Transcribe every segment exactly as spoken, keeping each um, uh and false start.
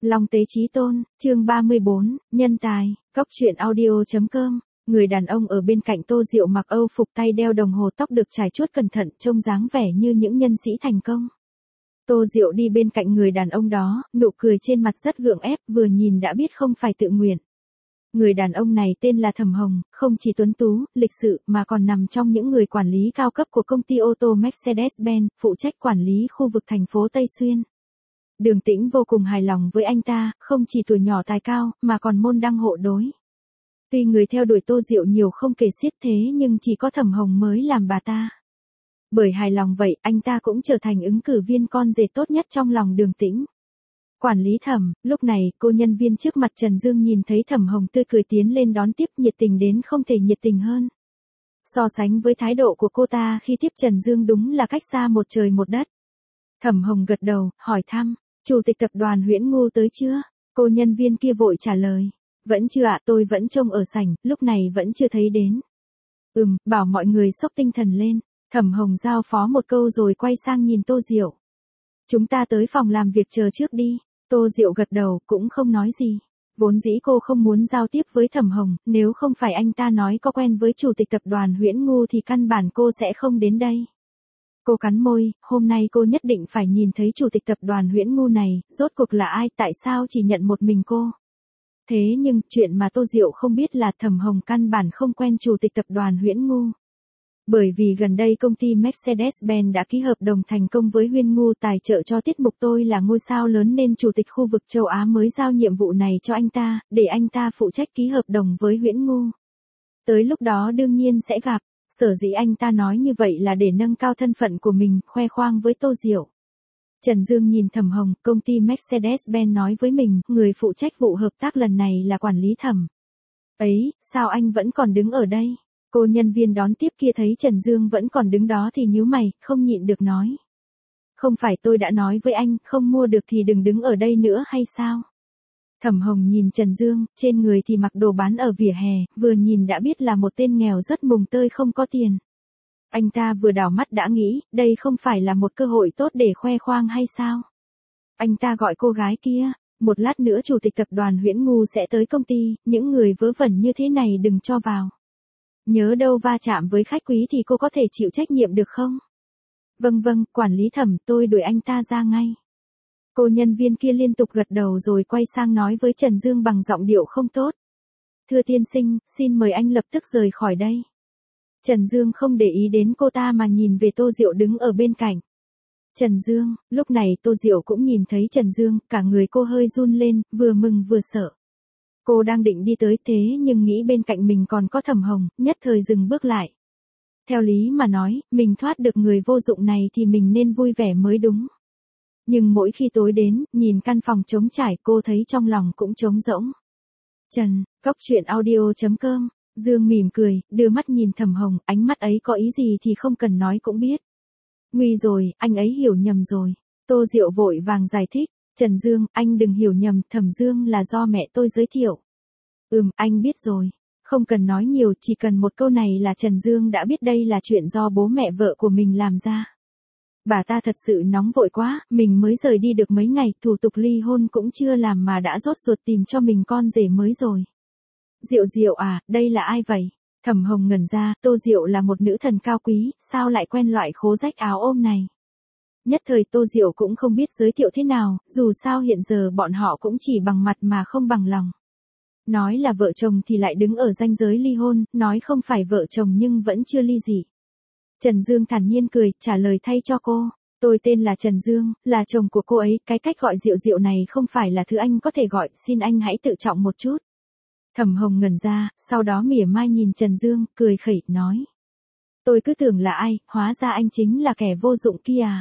Long Tế Chí Tôn, chương ba mươi bốn, nhân tài, góc truyện audio.com. Người đàn ông ở bên cạnh Tô Diệu mặc Âu phục, tay đeo đồng hồ, tóc được chải chuốt cẩn thận, trông dáng vẻ như những nhân sĩ thành công. Tô Diệu đi bên cạnh người đàn ông đó, nụ cười trên mặt rất gượng ép, vừa nhìn đã biết không phải tự nguyện. Người đàn ông này tên là Thẩm Hồng, không chỉ tuấn tú, lịch sự mà còn nằm trong những người quản lý cao cấp của công ty ô tô Mercedes-Benz, phụ trách quản lý khu vực thành phố Tây Xuyên. Đường Tĩnh vô cùng hài lòng với anh ta, không chỉ tuổi nhỏ tài cao, mà còn môn đăng hộ đối. Tuy người theo đuổi Tô Diệu nhiều không kể xiết thế nhưng chỉ có Thẩm Hồng mới làm bà ta. Bởi hài lòng vậy, anh ta cũng trở thành ứng cử viên con rể tốt nhất trong lòng Đường Tĩnh. Quản lý Thẩm, lúc này, cô nhân viên trước mặt Trần Dương nhìn thấy Thẩm Hồng tươi cười tiến lên đón tiếp, nhiệt tình đến không thể nhiệt tình hơn. So sánh với thái độ của cô ta khi tiếp Trần Dương đúng là cách xa một trời một đất. Thẩm Hồng gật đầu, hỏi thăm, chủ tịch tập đoàn Huyễn Ngu tới chưa? Cô nhân viên kia vội trả lời, vẫn chưa ạ, tôi vẫn trông ở sảnh, lúc này vẫn chưa thấy đến. Ừm, bảo mọi người xốc tinh thần lên. Thẩm Hồng giao phó một câu rồi quay sang nhìn Tô Diệu. Chúng ta tới phòng làm việc chờ trước đi. Tô Diệu gật đầu, cũng không nói gì. Vốn dĩ cô không muốn giao tiếp với Thẩm Hồng, nếu không phải anh ta nói có quen với chủ tịch tập đoàn Huyễn Ngu thì căn bản cô sẽ không đến đây. Cô cắn môi, hôm nay cô nhất định phải nhìn thấy chủ tịch tập đoàn Huyễn Ngu này, rốt cuộc là ai, tại sao chỉ nhận một mình cô. Thế nhưng, chuyện mà Tô Diệu không biết là Thẩm Hồng căn bản không quen chủ tịch tập đoàn Huyễn Ngu. Bởi vì gần đây công ty Mercedes-Benz đã ký hợp đồng thành công với Huyễn Ngu tài trợ cho tiết mục Tôi Là Ngôi Sao Lớn nên chủ tịch khu vực châu Á mới giao nhiệm vụ này cho anh ta, để anh ta phụ trách ký hợp đồng với Huyễn Ngu. Tới lúc đó đương nhiên sẽ gặp, sở dĩ anh ta nói như vậy là để nâng cao thân phận của mình, khoe khoang với Tô Diệu. Trần Dương nhìn Thẩm Hồng, công ty Mercedes-Benz nói với mình, người phụ trách vụ hợp tác lần này là quản lý Thẩm. Ấy, sao anh vẫn còn đứng ở đây? Cô nhân viên đón tiếp kia thấy Trần Dương vẫn còn đứng đó thì nhíu mày, không nhịn được nói. Không phải tôi đã nói với anh, không mua được thì đừng đứng ở đây nữa hay sao? Thẩm Hồng nhìn Trần Dương, trên người thì mặc đồ bán ở vỉa hè, vừa nhìn đã biết là một tên nghèo rất mùng tơi không có tiền. Anh ta vừa đảo mắt đã nghĩ, đây không phải là một cơ hội tốt để khoe khoang hay sao? Anh ta gọi cô gái kia, một lát nữa chủ tịch tập đoàn Huyễn Ngu sẽ tới công ty, những người vớ vẩn như thế này đừng cho vào. Nhớ đâu va chạm với khách quý thì cô có thể chịu trách nhiệm được không? Vâng vâng, quản lý Thẩm, tôi đuổi anh ta ra ngay. Cô nhân viên kia liên tục gật đầu rồi quay sang nói với Trần Dương bằng giọng điệu không tốt. Thưa tiên sinh, xin mời anh lập tức rời khỏi đây. Trần Dương không để ý đến cô ta mà nhìn về Tô Diệu đứng ở bên cạnh. Trần Dương, lúc này Tô Diệu cũng nhìn thấy Trần Dương, cả người cô hơi run lên, vừa mừng vừa sợ. Cô đang định đi tới thế nhưng nghĩ bên cạnh mình còn có Thẩm Hồng, nhất thời dừng bước lại. Theo lý mà nói, mình thoát được người vô dụng này thì mình nên vui vẻ mới đúng. Nhưng mỗi khi tối đến, nhìn căn phòng trống trải cô thấy trong lòng cũng trống rỗng. Trần, góc truyện audio.com, Dương mỉm cười, đưa mắt nhìn Thẩm Hồng, ánh mắt ấy có ý gì thì không cần nói cũng biết. Nguy rồi, anh ấy hiểu nhầm rồi. Tô Diệu vội vàng giải thích. Trần Dương, anh đừng hiểu nhầm, Thẩm Dương là do mẹ tôi giới thiệu. Ừm, anh biết rồi. Không cần nói nhiều, chỉ cần một câu này là Trần Dương đã biết đây là chuyện do bố mẹ vợ của mình làm ra. Bà ta thật sự nóng vội quá, mình mới rời đi được mấy ngày, thủ tục ly hôn cũng chưa làm mà đã rốt ruột tìm cho mình con rể mới rồi. Diệu Diệu à, đây là ai vậy? Thẩm Hồng ngẩn ra, Tô Diệu là một nữ thần cao quý, sao lại quen loại khố rách áo ôm này? Nhất thời Tô Diệu cũng không biết giới thiệu thế nào, dù sao hiện giờ bọn họ cũng chỉ bằng mặt mà không bằng lòng. Nói là vợ chồng thì lại đứng ở ranh giới ly hôn, nói không phải vợ chồng nhưng vẫn chưa ly dị. Trần Dương thản nhiên cười, trả lời thay cho cô. Tôi tên là Trần Dương, là chồng của cô ấy, cái cách gọi Diệu Diệu này không phải là thứ anh có thể gọi, xin anh hãy tự trọng một chút. Thẩm Hồng ngẩn ra, sau đó mỉa mai nhìn Trần Dương, cười khẩy, nói. Tôi cứ tưởng là ai, hóa ra anh chính là kẻ vô dụng kia à.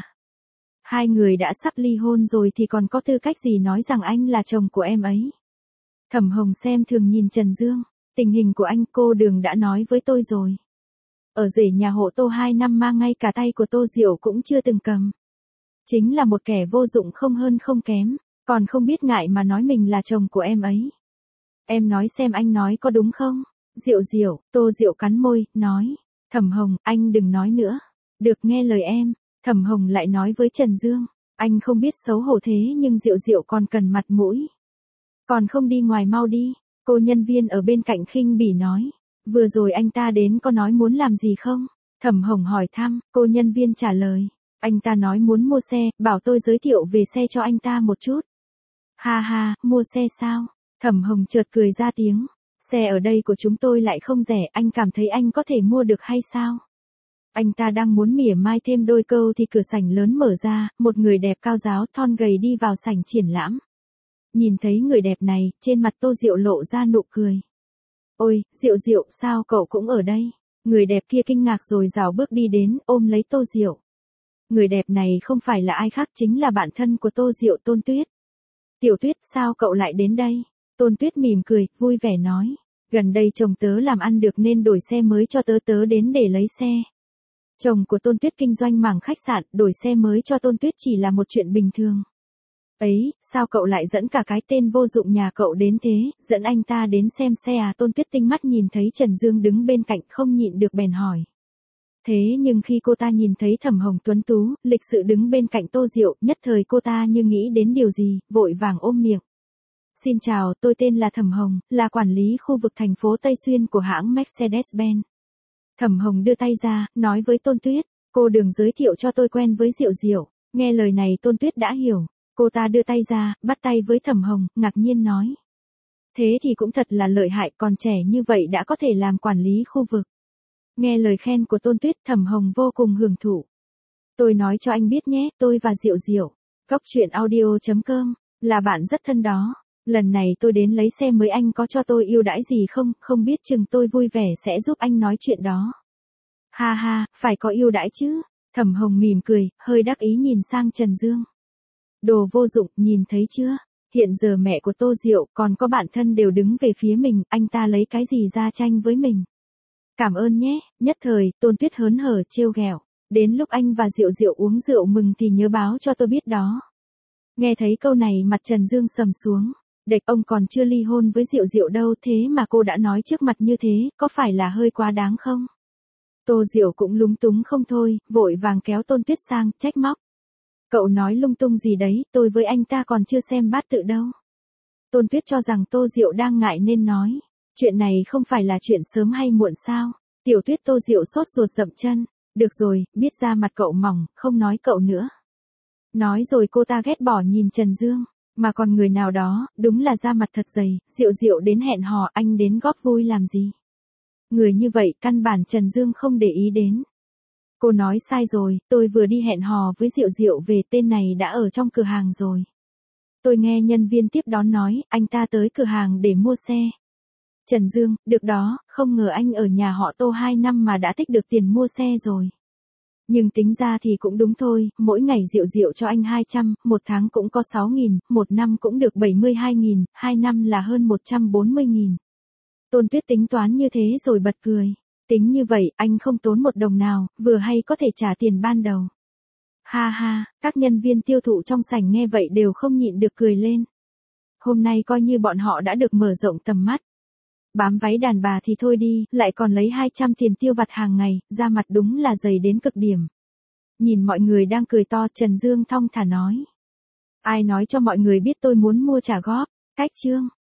Hai người đã sắp ly hôn rồi thì còn có tư cách gì nói rằng anh là chồng của em ấy. Thẩm Hồng xem thường nhìn Trần Dương, tình hình của anh cô Đường đã nói với tôi rồi. Ở rể nhà hộ Tô hai năm mà ngay cả tay của Tô Diệu cũng chưa từng cầm. Chính là một kẻ vô dụng không hơn không kém, còn không biết ngại mà nói mình là chồng của em ấy. Em nói xem anh nói có đúng không? Diệu Diệu, Tô Diệu cắn môi, nói. Thẩm Hồng, anh đừng nói nữa. Được nghe lời em. Thẩm Hồng lại nói với Trần Dương, anh không biết xấu hổ thế nhưng Diệu Diệu còn cần mặt mũi. Còn không đi ngoài mau đi, cô nhân viên ở bên cạnh khinh bỉ nói. Vừa rồi anh ta đến có nói muốn làm gì không? Thẩm Hồng hỏi thăm, cô nhân viên trả lời. Anh ta nói muốn mua xe, bảo tôi giới thiệu về xe cho anh ta một chút. Ha ha, mua xe sao? Thẩm Hồng chợt cười ra tiếng. Xe ở đây của chúng tôi lại không rẻ, anh cảm thấy anh có thể mua được hay sao? Anh ta đang muốn mỉa mai thêm đôi câu thì cửa sảnh lớn mở ra, một người đẹp cao ráo thon gầy đi vào sảnh triển lãm. Nhìn thấy người đẹp này, trên mặt Tô Diệu lộ ra nụ cười. Ôi, Diệu Diệu, sao cậu cũng ở đây? Người đẹp kia kinh ngạc rồi rảo bước đi đến, ôm lấy Tô Diệu. Người đẹp này không phải là ai khác chính là bạn thân của Tô Diệu, Tôn Tuyết. Tiểu Tuyết, sao cậu lại đến đây? Tôn Tuyết mỉm cười, vui vẻ nói. Gần đây chồng tớ làm ăn được nên đổi xe mới cho tớ tớ đến để lấy xe. Chồng của Tôn Tuyết kinh doanh mảng khách sạn, đổi xe mới cho Tôn Tuyết chỉ là một chuyện bình thường. Ấy, sao cậu lại dẫn cả cái tên vô dụng nhà cậu đến thế, dẫn anh ta đến xem xe à? Tôn Tuyết tinh mắt nhìn thấy Trần Dương đứng bên cạnh không nhịn được bèn hỏi. Thế nhưng khi cô ta nhìn thấy Thẩm Hồng tuấn tú, lịch sự đứng bên cạnh Tô Diệu, nhất thời cô ta như nghĩ đến điều gì, vội vàng ôm miệng. Xin chào, tôi tên là Thẩm Hồng, là quản lý khu vực thành phố Tây Xuyên của hãng Mercedes-Benz. Thẩm Hồng đưa tay ra, nói với Tôn Tuyết, cô đừng giới thiệu cho tôi quen với Diệu Diệu. Nghe lời này Tôn Tuyết đã hiểu. Cô ta đưa tay ra, bắt tay với Thẩm Hồng, ngạc nhiên nói. Thế thì cũng thật là lợi hại, còn trẻ như vậy đã có thể làm quản lý khu vực. Nghe lời khen của Tôn Tuyết, Thẩm Hồng vô cùng hưởng thụ. Tôi nói cho anh biết nhé, tôi và Diệu Diệu, Cóc Truyện Audio chấm com, là bạn rất thân đó. Lần này tôi đến lấy xe mới, anh có cho tôi ưu đãi gì không, không biết chừng tôi vui vẻ sẽ giúp anh nói chuyện đó. Ha ha, phải có ưu đãi chứ. Thẩm Hồng mỉm cười, hơi đắc ý nhìn sang Trần Dương. Đồ vô dụng, nhìn thấy chưa? Hiện giờ mẹ của Tô Diệu còn có bạn thân đều đứng về phía mình, anh ta lấy cái gì ra tranh với mình? Cảm ơn nhé, nhất thời, Tôn Tuyết hớn hở trêu ghẹo. Đến lúc anh và Diệu Diệu uống rượu mừng thì nhớ báo cho tôi biết đó. Nghe thấy câu này mặt Trần Dương sầm xuống. Địch, ông còn chưa ly hôn với Diệu Diệu đâu, thế mà cô đã nói trước mặt như thế, có phải là hơi quá đáng không? Tô Diệu cũng lúng túng không thôi, vội vàng kéo Tôn Tuyết sang, trách móc. Cậu nói lung tung gì đấy, tôi với anh ta còn chưa xem bát tự đâu. Tôn Tuyết cho rằng Tô Diệu đang ngại nên nói. Chuyện này không phải là chuyện sớm hay muộn sao? Tiểu Tuyết. Tô Diệu sốt ruột dậm chân. Được rồi, biết ra mặt cậu mỏng, không nói cậu nữa. Nói rồi cô ta ghét bỏ nhìn Trần Dương. Mà còn người nào đó, đúng là da mặt thật dày, Diệu Diệu đến hẹn hò, anh đến góp vui làm gì? Người như vậy căn bản Trần Dương không để ý đến. Cô nói sai rồi, tôi vừa đi hẹn hò với Diệu Diệu về, tên này đã ở trong cửa hàng rồi. Tôi nghe nhân viên tiếp đón nói, anh ta tới cửa hàng để mua xe. Trần Dương, được đó, không ngờ anh ở nhà họ Tô hai năm mà đã tích được tiền mua xe rồi. Nhưng tính ra thì cũng đúng thôi, mỗi ngày Diệu Diệu cho anh hai trăm, một tháng cũng có sáu nghìn, một năm cũng được bảy mươi hai nghìn, hai năm là hơn một trăm bốn mươi nghìn. Tôn Tuyết tính toán như thế rồi bật cười. Tính như vậy, anh không tốn một đồng nào, vừa hay có thể trả tiền ban đầu. Ha ha, các nhân viên tiêu thụ trong sảnh nghe vậy đều không nhịn được cười lên. Hôm nay coi như bọn họ đã được mở rộng tầm mắt. Bám váy đàn bà thì thôi đi, lại còn lấy hai trăm tiền tiêu vặt hàng ngày, da mặt đúng là dày đến cực điểm. Nhìn mọi người đang cười to, Trần Dương thong thả nói. Ai nói cho mọi người biết tôi muốn mua trả góp, cách chương.